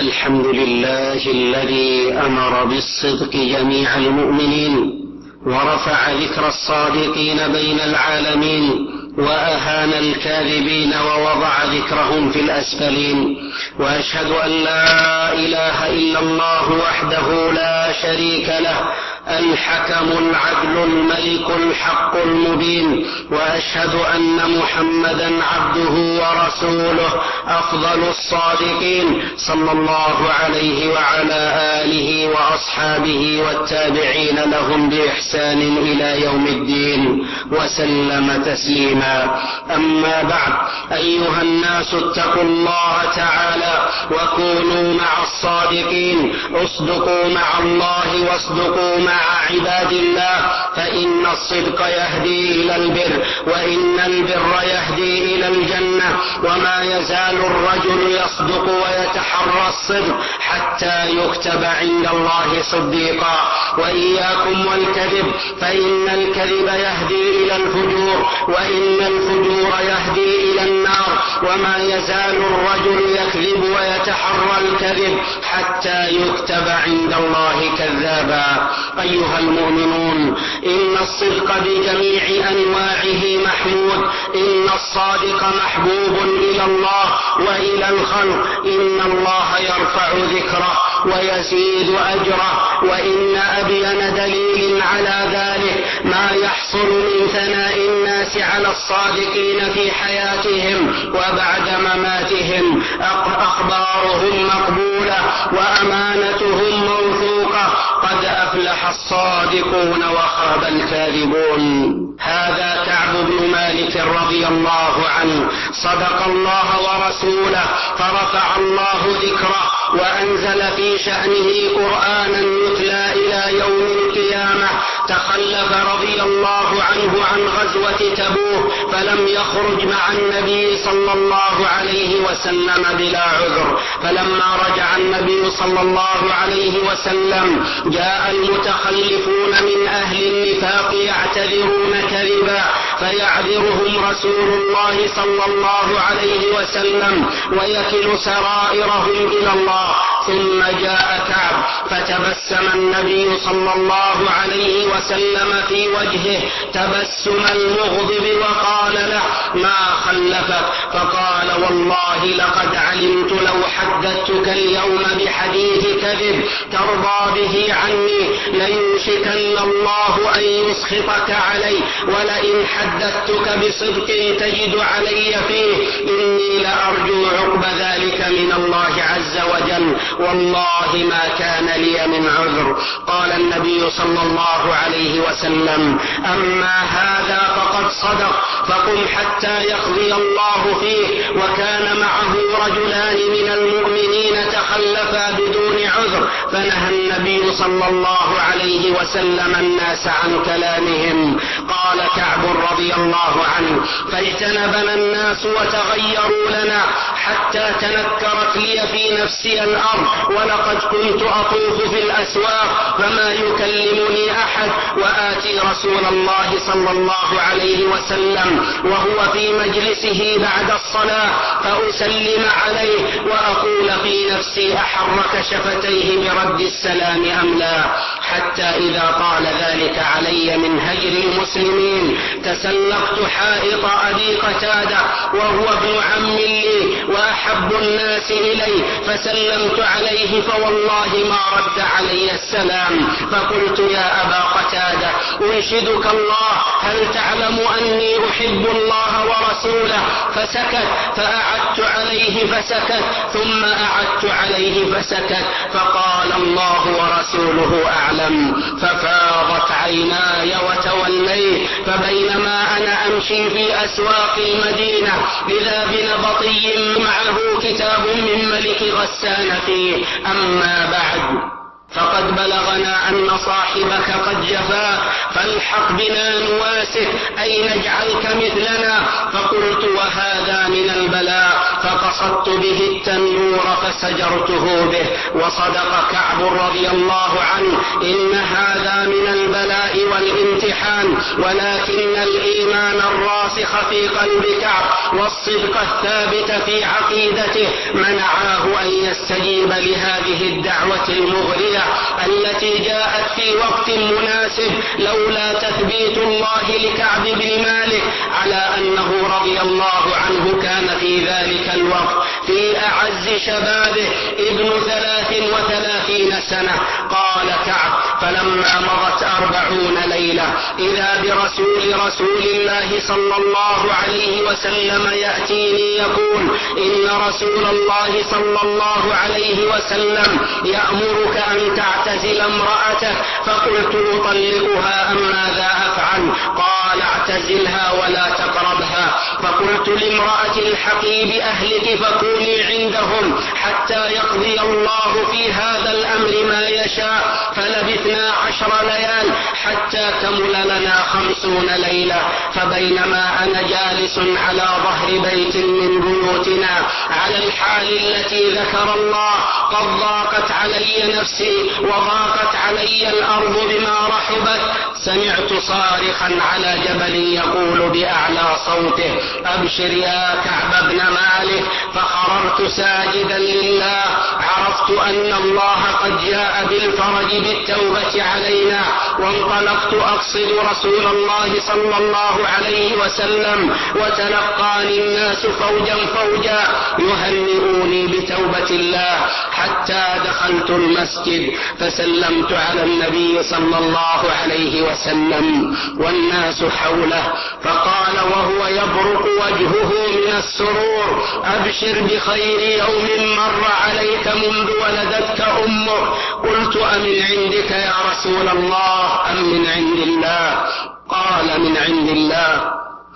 الحمد لله الذي أمر بالصدق جميع المؤمنين ورفع ذكر الصادقين بين العالمين وأهان الكاذبين ووضع ذكرهم في الأسفلين. وأشهد أن لا إله إلا الله وحده لا شريك له الحكم العدل الملك الحق المبين. وأشهد أن محمدا عبده ورسوله أفضل الصادقين صلى الله عليه وعلى آله وأصحابه والتابعين لهم بإحسان إلى يوم الدين وسلم تسليما. أما بعد، أيها الناس اتقوا الله تعالى وكونوا مع الصادقين، اصدقوا مع الله واصدقوا مع عباد الله، فإن الصدق يهدي إلى البر وإن البر يهدي إلى الجنة. وما يزال الرجل يصدق ويتحرى الصدق حتى يكتب عند الله صديقا. وإياكم والكذب، فإن الكذب يهدي إلى الفجور وإن الفجور يهدي إلى النار. وما يزال الرجل يكذب ويتحرى الكذب حتى يكتب عند الله كذابا. أيها المؤمنون، إن الصدق بجميع أنواعه محمود. إن الصادق محبوب إلى الله وإلى الخلق. إن الله يرفع ذكره ويزيد أجره. وإن أبين دليل على ذلك ما يحصل من ثناء الناس على الصادقين في حياتهم وبعد مماتهم. أخبارهم مقبولة وأمانتهم موثوقة. قد أفلح الصادقون وخاب الكاذبون. هذا كعب بن مالك رضي الله عنه صدق الله ورسوله فرفع الله ذكره وأنزل في شأنه قرآنا يتلى إلى يوم القيامة. تخلف رضي الله عنه عن غزوة تبوك فلم يخرج مع النبي صلى الله عليه وسلم بلا عذر. فلما رجع النبي صلى الله عليه وسلم جاء المتخلفون من أهل النفاق يعتذرون كذبا، فيعذرهم رسول الله صلى الله عليه وسلم ويكل سرائرهم إلى الله. ثم جاء كعب فتبسم النبي صلى الله عليه وسلم في وجهه تبسم المغضب وقال له: ما خلفك؟ فقال: والله لقد علمت لو حدثتك اليوم بحديث كذب ترضى به عني ليوشكن الله أن يسخطك علي، ولئن حدثتك بصدق تجد علي فيه إني لأرجو عقب ذلك من الله عز وجل، والله ما كان لي من عذر. قال النبي صلى الله عليه وسلم: أما هذا فقد صدق، فقم حتى يقضي الله فيه. وكان معه رجلان من المؤمنين تخلفا بدون عذر، فنهى النبي صلى الله عليه وسلم الناس عن كلامهم. قال كعب رضي الله عنه: فاجتنبنا الناس وتغيروا لنا حتى تنكرت لي في نفسي الأرض، ولقد كنت أطوف في الأسواق فما يكلمني أحد، وآتي رسول الله صلى الله عليه وسلم وهو في مجلسه بعد الصلاة فأسلم عليه وأقول في نفسي: أحرك شفتيه برد السلام أم لا؟ حتى إذا طال ذلك علي من هجر المسلمين تسلقت حائط أبي قتادة وهو ابن عم لي وأحب الناس إلي، فسلمت عليه فوالله ما رد علي السلام. فقلت: يا أبا قتادة أنشدك الله، هل تعلم أني أحب الله ورسوله؟ فسكت، فأعدت عليه فسكت، ثم أعدت عليه فسكت، فقال: الله ورسوله أعلم. ففاضت عيناي وتوليت، فبينما أنا أمشي في أسواق المدينة إذا بنبطي معه كتاب من ملك غسان فيه: أما بعد، فقد بلغنا أن صاحبك قد جفا، فالحق بنا نواسك أي نجعلك مثلنا. فقلت وهذا من البلاء، فقصدت به التنور فسجرته به. وصدق كعب رضي الله عنه إن هذا من البلاء والامتحان، ولكن الإيمان الراسخ في قلب كعب والصدق الثابت في عقيدته منعاه أن يستجيب لهذه الدعوة المغرية التي جاءت في وقت مناسب، لولا تثبيت الله لكعب بن مالك على أنه رضي الله عنه كان في ذلك الوقت في أعز شبابه ابن 33 سنة. قال كعب فلما مضت 40 ليلة إذا برسول الله صلى الله عليه وسلم يأتيني يقول إن رسول الله صلى الله عليه وسلم يأمرك أن تعتزل امرأتك. فقلت أطلقها أم ماذا أفعل؟ قال اعتزلها ولا تقربها. فقلت لامرأة الحقي بأهلك فكوني عندهم حتى يقضي الله في هذا الأمر ما يشاء. فلبثنا 10 ليال حتى كمل لنا 50 ليلة. فبينما أنا جالس على ظهر بيت من بيوتنا على الحال التي ذكر الله قد ضاقت علي نفسي وضاقت علي الأرض بما رحبت، سمعت صارخا على جبل يقول بأعلى صوته أبشر يا كعب بن مالك. فخررت ساجدا لله، عرفت أن الله قد جاء بالفرج بالتوبة علينا. وانطلقت أقصد رسول الله صلى الله عليه وسلم، وتلقاني الناس فوجا فوجا يهنئوني بتوبة الله حتى دخلت المسجد فسلمت على النبي صلى الله عليه وسلم والناس حوله، فقال وهو يبرق وجهه من السرور أبشر بخير يوم مر عليك منذ ولدتك أمك. قلت أمن عندك يا رسول الله أم من عند الله؟ قال من عند الله.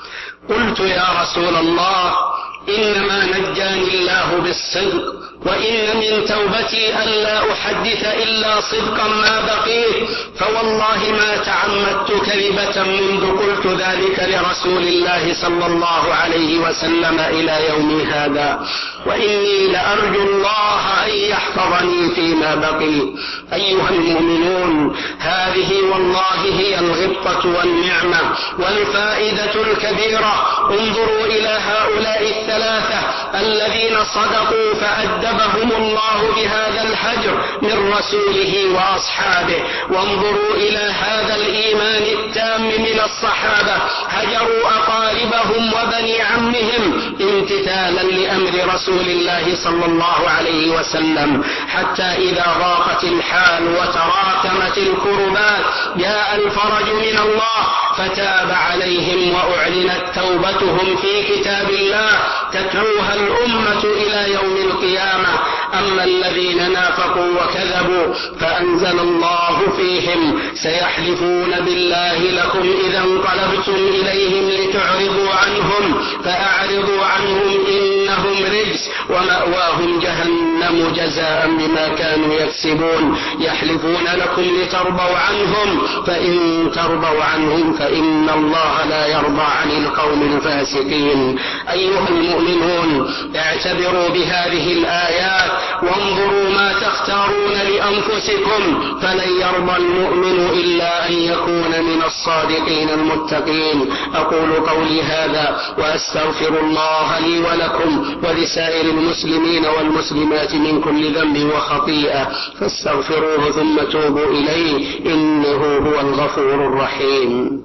قلت يا رسول الله إنما نجاني الله بالصدق، وإن من توبتي ألا أحدث إلا صدقا ما بقيت، فوالله ما تعمدت كذبة منذ قلت ذلك لرسول الله صلى الله عليه وسلم إلى يوم هذا، وإني لأرجو الله أن يحفظني فيما بقي. أيها المؤمنون، هذه والله هي الغبطة والنعمة والفائدة الكبيرة. انظروا إلى هؤلاء الثلاثة الذين صدقوا فأدبهم الله بهذا الهجر من رسوله وأصحابه، وانظروا إلى هذا الإيمان التام من الصحابة، هجروا أقاربهم وبني عمهم امتثالا لأمر رسول الله صلى الله عليه وسلم، حتى إذا ضاقت الحال وتراكمت الكربات جاء الفرج من الله فتاب عليهم وأعلنت توبتهم في كتاب الله تتلوها الأمة إلى يوم القيامة. أما الذين نافقوا وكذبوا فأنزل الله فيهم سيحلفون بالله لكم إذا انقلبتم إليهم لتعرضوا عنهم فأعرضوا عنهم إنهم رجس ومأواهم جهنم جزاء بما كانوا يكسبون. يحلفون لكم لترضوا عنهم فإن ترضوا عنهم فإن الله لا يرضى عن القوم الفاسقين. أيها المؤمنون، اعتبروا بهذه الآيات وانظروا ما تختارون لأنفسكم، فلن يرضى المؤمن إلا أن يكون من الصادقين المتقين. أقول قولي هذا وأستغفر الله لي ولكم ولسائر المسلمين والمسلمات من كل ذنب وخطيئة، فاستغفروه ثم توبوا إليه إنه هو الغفور الرحيم.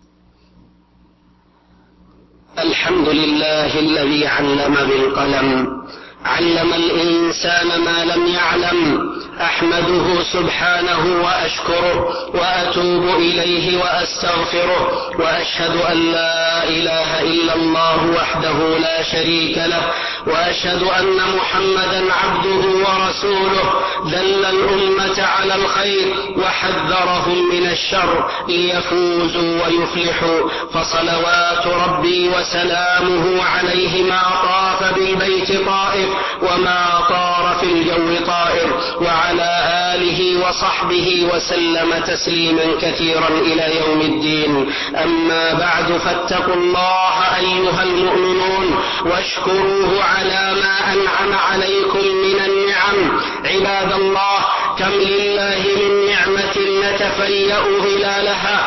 الحمد لله الذي علم بالقلم، علم الإنسان ما لم يعلم. أحمده سبحانه وأشكره وأتوب إليه وأستغفره، وأشهد أن لا إله إلا الله وحده لا شريك له، وأشهد أن محمدا عبده ورسوله دل الأمة على الخير وحذرهم من الشر ليفوزوا ويفلحوا. فصلوات ربي وسلامه عليه ما طاف بالبيت طائف وما طار في الجو طائر، وعلى آله وصحبه وسلم تسليما كثيرا إلى يوم الدين. أما بعد، فاتقوا الله أيها المؤمنون واشكروه على ما أنعم عليكم من النعم. عباد الله، كم لله من نعمة نتفيأ ظلالها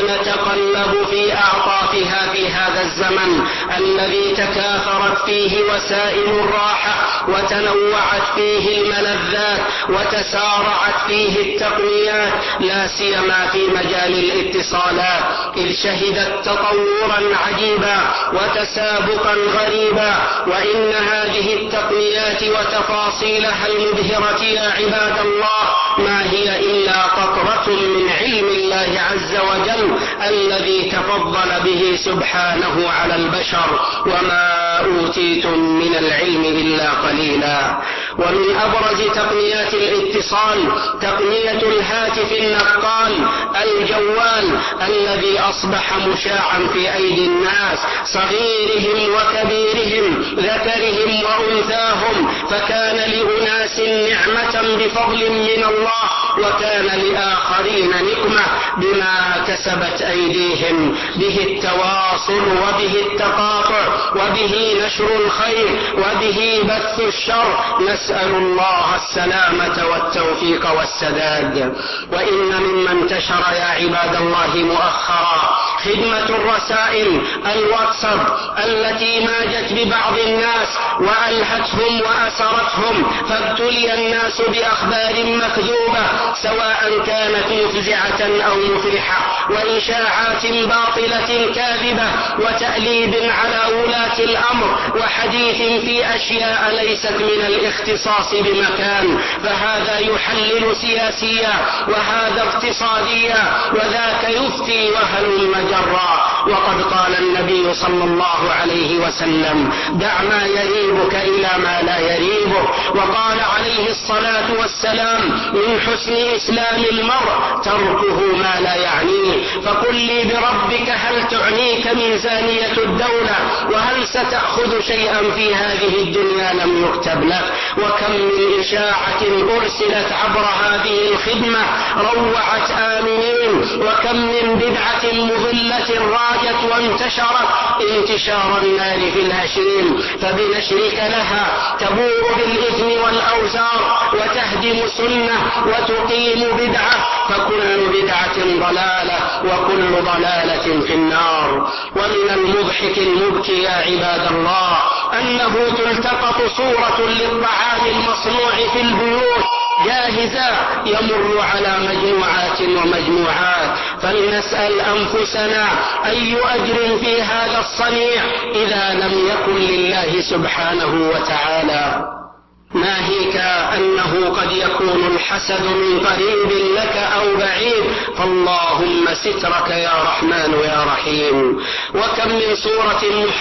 ونتقلب في أعطافها في هذا الزمن الذي تكاثرت فيه وسائل الراحة وتنوعت فيه الملذات وتسارعت فيه التقنيات، لا سيما في مجال الاتصالات، إذ شهدت تطورا عجيبا وتسابقا غريبا. وإن هذه التقنيات وتفاصيلها المبهرة يا عباد الله ما هي إلا قطرة من علم الله عز وجل الذي تفضل به سبحانه على البشر، وما أوتيتم من العلم إلا قليلا. ومن أبرز تقنيات الاتصال تقنية الهاتف النقال الجوال الذي أصبح مشاعا في أيدي الناس، صغيرهم وكبيرهم، ذكرهم وأنثاهم، فكان لأناس نعمة بفضل من الله، وكان لآخرين نقمة بما كسبت أيديهم، به التواصل وبه التقاطع وبه نشر الخير وبه بث الشر. نسأل الله السلامة والتوفيق والسداد. وإن مما انتشر يا عباد الله مؤخرا خدمة الرسائل الواتساب التي ماجت ببعض الناس وألهتهم وأسرتهم، فابتلي الناس بأخبار مكذوبة سواء كانت مفزعة أو مفرحة، وإشاعات باطلة كاذبة، وتأليب على ولاة الأمر، وحديث في أشياء ليست من الاختصاص بمكان، فهذا يحلل سياسيا وهذا اقتصاديا وذاك يفتي وهل مجرا. وقد قال النبي صلى الله عليه وسلم: دع ما يريبك إلى ما لا يريبك. وقال عليه الصلاة والسلام: من حسن إسلام المرء تركه ما لا يعنيه. فقل لي بربك هل تعنيك ميزانية الدولة؟ وهل ستأخذ شيئا في هذه الدنيا لم يكتب لك؟ وكم من إشاعة أرسلت عبر هذه الخدمة روعت آمنين، وكم من بدعة مضلة راجت وانتشرت انتشار النار في الهشيم، فبنشرك لها تبوء بالإثم والأوزار وتهدم سنة وتقيم بدعة، فكل بدعة ضلالة وكل ضلالة في النار. ومن المضحك المبكي يا عباد الله أنه تلتقط صورة للطعام المصنوع في البيوت جاهزة يمر على مجموعات ومجموعات، فلنسأل أنفسنا أي أجر في هذا الصنيع إذا لم يكن لله سبحانه وتعالى. ناهيك أنه قد يكون الحسد من قريب لك أو بعيد، فاللهم سترك يا رحمن يا رحيم. وكم من صورة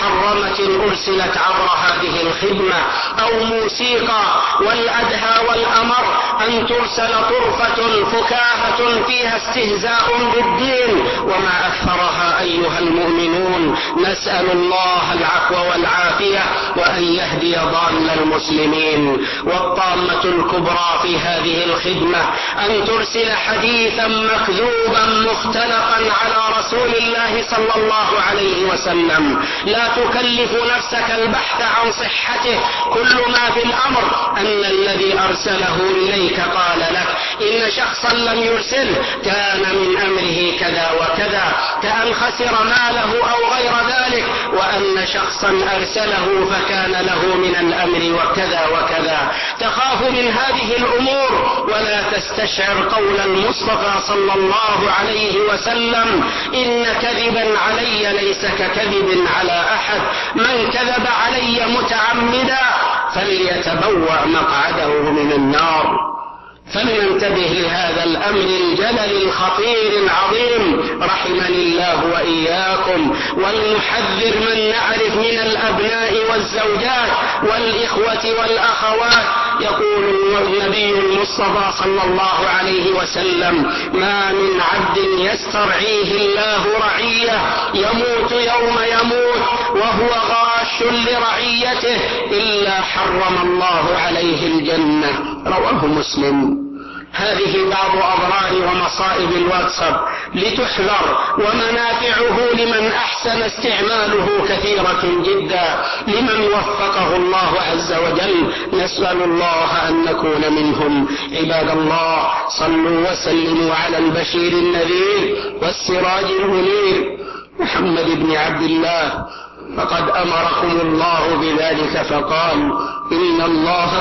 محرمة أرسلت عبر هذه الخدمة أو موسيقى، والأدهى والأمر أن ترسل طرفة فكاهة فيها استهزاء بالدين، وما أكثرها أيها المؤمنون. نسأل الله العفو والعافية وأن يهدي ضال المسلمين. والطامة الكبرى في هذه الخدمة أن ترسل حديثا مكذوبا مختلقا على رسول الله صلى الله عليه وسلم، لا تكلف نفسك البحث عن صحته، كل ما في الأمر أن الذي أرسله إليك قال لك إن شخصا لم يرسله كان من أمره كذا وكذا، كأن خسر ماله أو غير ذلك، وأن شخصا أرسله فكان له من الأمر وكذا وكذا. تخاف من هذه الأمور ولا تستشعر قول المصطفى صلى الله عليه وسلم: إن كذبا علي ليس ككذب على أحد، من كذب علي متعمدا فليتبوأ مقعده من النار. فلننتبه لهذا الأمر الجلل الخطير العظيم رحمني الله وإياكم، ولنحذر من نعرف من الأبناء والزوجات والإخوة والأخوات. يقول النبي المصطفى صلى الله عليه وسلم: ما من عبد يسترعيه الله رعية يموت يوم يموت وهو غاش لرعيته إلا حرم الله عليه الجنة. رواه مسلم. هذه بعض أضرار ومصائب الواتساب لتحذر، ومنافعه لمن أحسن استعماله كثيرة جدا، لمن وفقه الله عز وجل. نسأل الله أن نكون منهم. عباد الله، صلوا وسلموا على البشير النذير والسراج المنير محمد بن عبد الله، فقد أمركم الله بذلك فقال: إن الله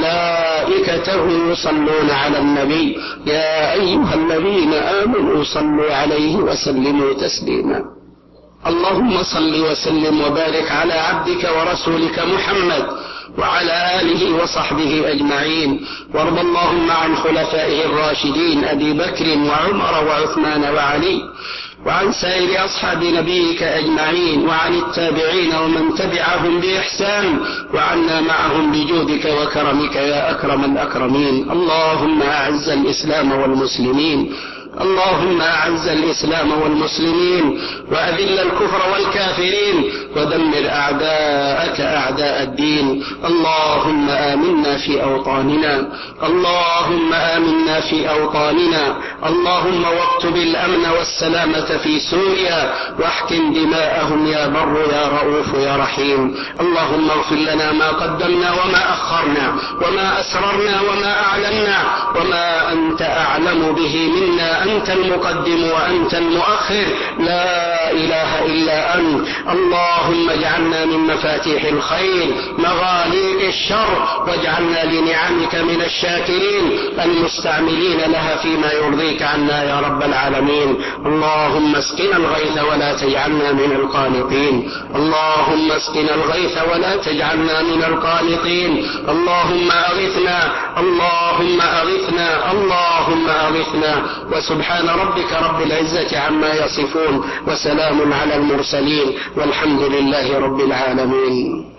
وملائكته يصلون على النبي يا أيها الذين آمنوا صلوا عليه وسلموا تسليما. اللهم صل وسلم وبارك على عبدك ورسولك محمد وعلى آله وصحبه أجمعين، وارض اللهم عن خلفائه الراشدين أبي بكر وعمر وعثمان وعلي، وعن سائر أصحاب نبيك أجمعين، وعن التابعين ومن تبعهم بإحسان، وعنا معهم بجودك وكرمك يا أكرم الأكرمين. اللهم أعز الإسلام والمسلمين، اللهم أعز الإسلام والمسلمين، وأذل الكفر والكافرين، ودمر أعداءك أعداء الدين. اللهم آمنا في أوطاننا، اللهم آمنا في أوطاننا، اللهم واكتب الأمن والسلامة في سوريا، واحقن دماءهم يا بر يا رؤوف يا رحيم. اللهم اغفر لنا ما قدمنا وما أخرنا، وما أسررنا وما أعلنا، وما أنت أعلم به منا. أنت المقدم وأنت المؤخر، لا إله إلا أنت. اللهم اجعلنا من مفاتيح الخير مغاليق الشر، واجعلنا لنعمك من الشاكرين المستعملين لها فيما يرضيك عنا يا رب العالمين. اللهم اسقنا الغيث ولا تجعلنا من القانطين، اللهم اسقنا الغيث ولا تجعلنا من القانطين. اللهم أغثنا، اللهم أغثنا، اللهم أغثنا. وسبحان ربك رب العزة عما يصفون، وسلام على المرسلين، والحمد لله رب العالمين.